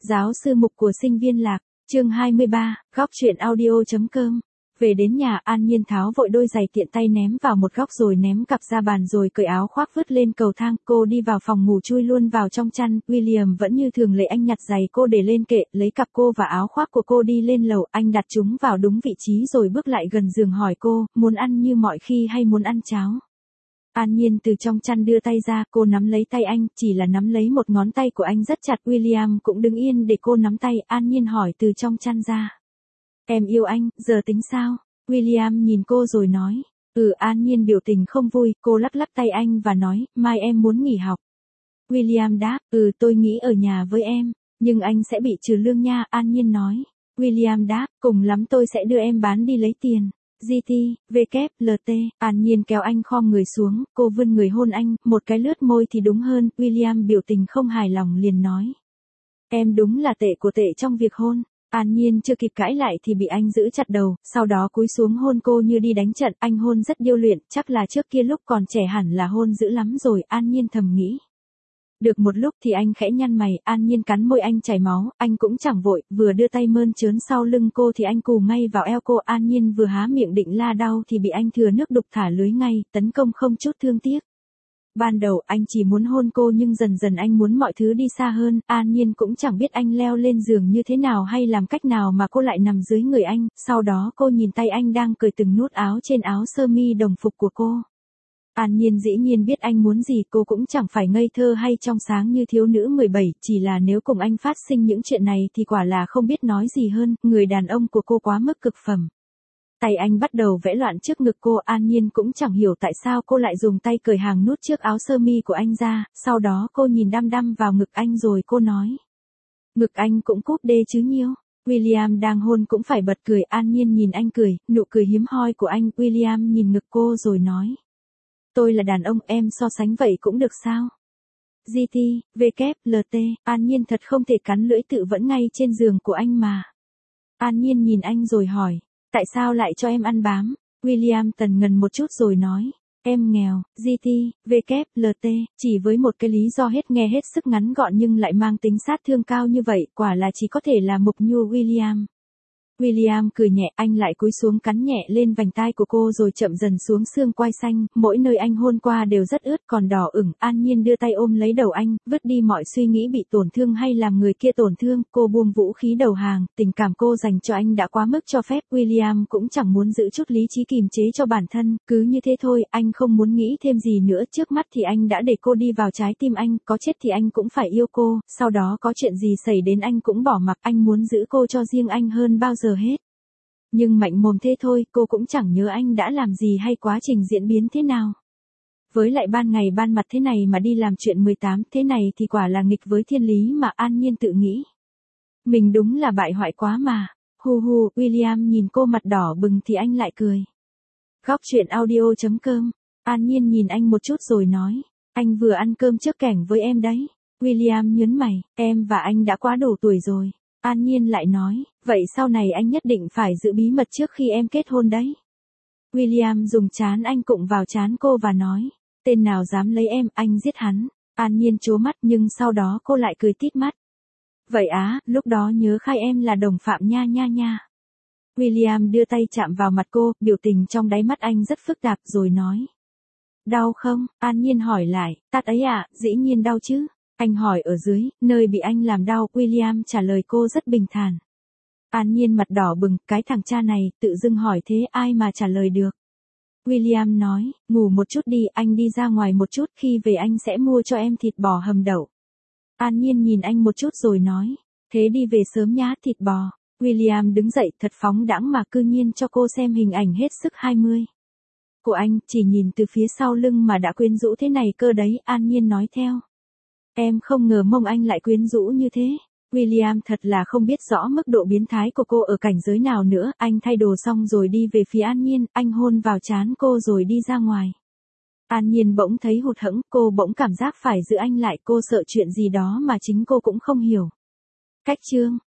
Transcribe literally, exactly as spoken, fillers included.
Giáo sư mục của sinh viên lạc, chương hai mươi ba, góc truyện audio.com. Về đến nhà, An Nhiên tháo vội đôi giày tiện tay ném vào một góc rồi ném cặp ra bàn rồi cởi áo khoác vứt lên cầu thang. Cô đi vào phòng ngủ chui luôn vào trong chăn. William vẫn như thường lệ, anh nhặt giày cô để lên kệ, lấy cặp cô và áo khoác của cô đi lên lầu. Anh đặt chúng vào đúng vị trí rồi bước lại gần giường hỏi cô, muốn ăn như mọi khi hay muốn ăn cháo? An Nhiên từ trong chăn đưa tay ra, cô nắm lấy tay anh, chỉ là nắm lấy một ngón tay của anh rất chặt. William cũng đứng yên để cô nắm tay. An Nhiên hỏi từ trong chăn ra. Em yêu anh, giờ tính sao? William nhìn cô rồi nói. Ừ. An Nhiên biểu tình không vui, cô lắc lắc tay anh và nói, mai em muốn nghỉ học. William đáp, ừ tôi nghĩ ở nhà với em, nhưng anh sẽ bị trừ lương nha. An Nhiên nói. William đáp, cùng lắm tôi sẽ đưa em bán đi lấy tiền. giê tê, vê kép, lờ tê, An Nhiên kéo anh khom người xuống, cô vươn người hôn anh, một cái lướt môi thì đúng hơn. William biểu tình không hài lòng liền nói. Em đúng là tệ của tệ trong việc hôn. An Nhiên chưa kịp cãi lại thì bị anh giữ chặt đầu, sau đó cúi xuống hôn cô như đi đánh trận. Anh hôn rất điêu luyện, chắc là trước kia lúc còn trẻ hẳn là hôn dữ lắm rồi. An Nhiên thầm nghĩ. Được một lúc thì anh khẽ nhăn mày. An Nhiên cắn môi anh chảy máu, anh cũng chẳng vội, vừa đưa tay mơn trớn sau lưng cô thì anh cù ngay vào eo cô. An Nhiên vừa há miệng định la đau thì bị anh thừa nước đục thả lưới ngay, tấn công không chút thương tiếc. Ban đầu anh chỉ muốn hôn cô nhưng dần dần anh muốn mọi thứ đi xa hơn. An Nhiên cũng chẳng biết anh leo lên giường như thế nào hay làm cách nào mà cô lại nằm dưới người anh. Sau đó cô nhìn tay anh đang cởi từng nút áo trên áo sơ mi đồng phục của cô. An Nhiên dĩ nhiên biết anh muốn gì, cô cũng chẳng phải ngây thơ hay trong sáng như thiếu nữ mười bảy, chỉ là nếu cùng anh phát sinh những chuyện này thì quả là không biết nói gì hơn. Người đàn ông của cô quá mức cực phẩm. Tay anh bắt đầu vẽ loạn trước ngực cô. An Nhiên cũng chẳng hiểu tại sao cô lại dùng tay cởi hàng nút trước áo sơ mi của anh ra, sau đó cô nhìn đăm đăm vào ngực anh rồi cô nói. Ngực anh cũng cúp đê chứ nhiêu. William đang hôn cũng phải bật cười. An Nhiên nhìn anh cười, nụ cười hiếm hoi của anh. William nhìn ngực cô rồi nói. Tôi là đàn ông, em so sánh vậy cũng được sao? giê tê, vê kép, lờ tê, An Nhiên thật không thể cắn lưỡi tự vẫn ngay trên giường của anh mà. An Nhiên nhìn anh rồi hỏi. Tại sao lại cho em ăn bám? William tần ngần một chút rồi nói. Em nghèo. giê tê, vê kép, lờ tê, chỉ với một cái lý do hết nghe hết sức ngắn gọn nhưng lại mang tính sát thương cao như vậy, quả là chỉ có thể là mục nhu. William. William cười nhẹ, anh lại cúi xuống cắn nhẹ lên vành tai của cô rồi chậm dần xuống xương quai xanh, mỗi nơi anh hôn qua đều rất ướt còn đỏ ửng. An Nhiên đưa tay ôm lấy đầu anh, vứt đi mọi suy nghĩ bị tổn thương hay làm người kia tổn thương, cô buông vũ khí đầu hàng, tình cảm cô dành cho anh đã quá mức cho phép. William cũng chẳng muốn giữ chút lý trí kìm chế cho bản thân, cứ như thế thôi, anh không muốn nghĩ thêm gì nữa. Trước mắt thì anh đã để cô đi vào trái tim anh, có chết thì anh cũng phải yêu cô, sau đó có chuyện gì xảy đến anh cũng bỏ mặc, anh muốn giữ cô cho riêng anh hơn bao giờ hết. Nhưng mạnh mồm thế thôi, cô cũng chẳng nhớ anh đã làm gì hay quá trình diễn biến thế nào. Với lại ban ngày ban mặt thế này mà đi làm chuyện mười tám thế này thì quả là nghịch với thiên lý mà. An Nhiên tự nghĩ. Mình đúng là bại hoại quá mà. Hu hu. William nhìn cô mặt đỏ bừng thì anh lại cười. Góc truyện audio.com. An Nhiên nhìn anh một chút rồi nói. Anh vừa ăn cơm trước kẻng với em đấy. William nhớn mày. Em và anh đã quá đủ tuổi rồi. An Nhiên lại nói, vậy sau này anh nhất định phải giữ bí mật trước khi em kết hôn đấy. William dùng trán anh cụng vào trán cô và nói, tên nào dám lấy em, anh giết hắn. An Nhiên trố mắt nhưng sau đó cô lại cười tít mắt. Vậy á, lúc đó nhớ khai em là đồng phạm nha nha nha. William đưa tay chạm vào mặt cô, biểu tình trong đáy mắt anh rất phức tạp rồi nói. Đau không? An Nhiên hỏi lại, tát ấy à, dĩ nhiên đau chứ. Anh hỏi ở dưới, nơi bị anh làm đau. William trả lời cô rất bình thản. An Nhiên mặt đỏ bừng, cái thằng cha này, tự dưng hỏi thế ai mà trả lời được. William nói, ngủ một chút đi, anh đi ra ngoài một chút, khi về anh sẽ mua cho em thịt bò hầm đậu. An Nhiên nhìn anh một chút rồi nói, thế đi về sớm nhá, thịt bò. William đứng dậy thật phóng đãng mà cư nhiên cho cô xem hình ảnh hết sức hai mươi. Của anh, chỉ nhìn từ phía sau lưng mà đã quyến rũ thế này cơ đấy. An Nhiên nói theo. Em không ngờ mông anh lại quyến rũ như thế. William thật là không biết rõ mức độ biến thái của cô ở cảnh giới nào nữa. Anh thay đồ xong rồi đi về phía An Nhiên, anh hôn vào trán cô rồi đi ra ngoài. An Nhiên bỗng thấy hụt hẫng, cô bỗng cảm giác phải giữ anh lại, cô sợ chuyện gì đó mà chính cô cũng không hiểu. Cách chương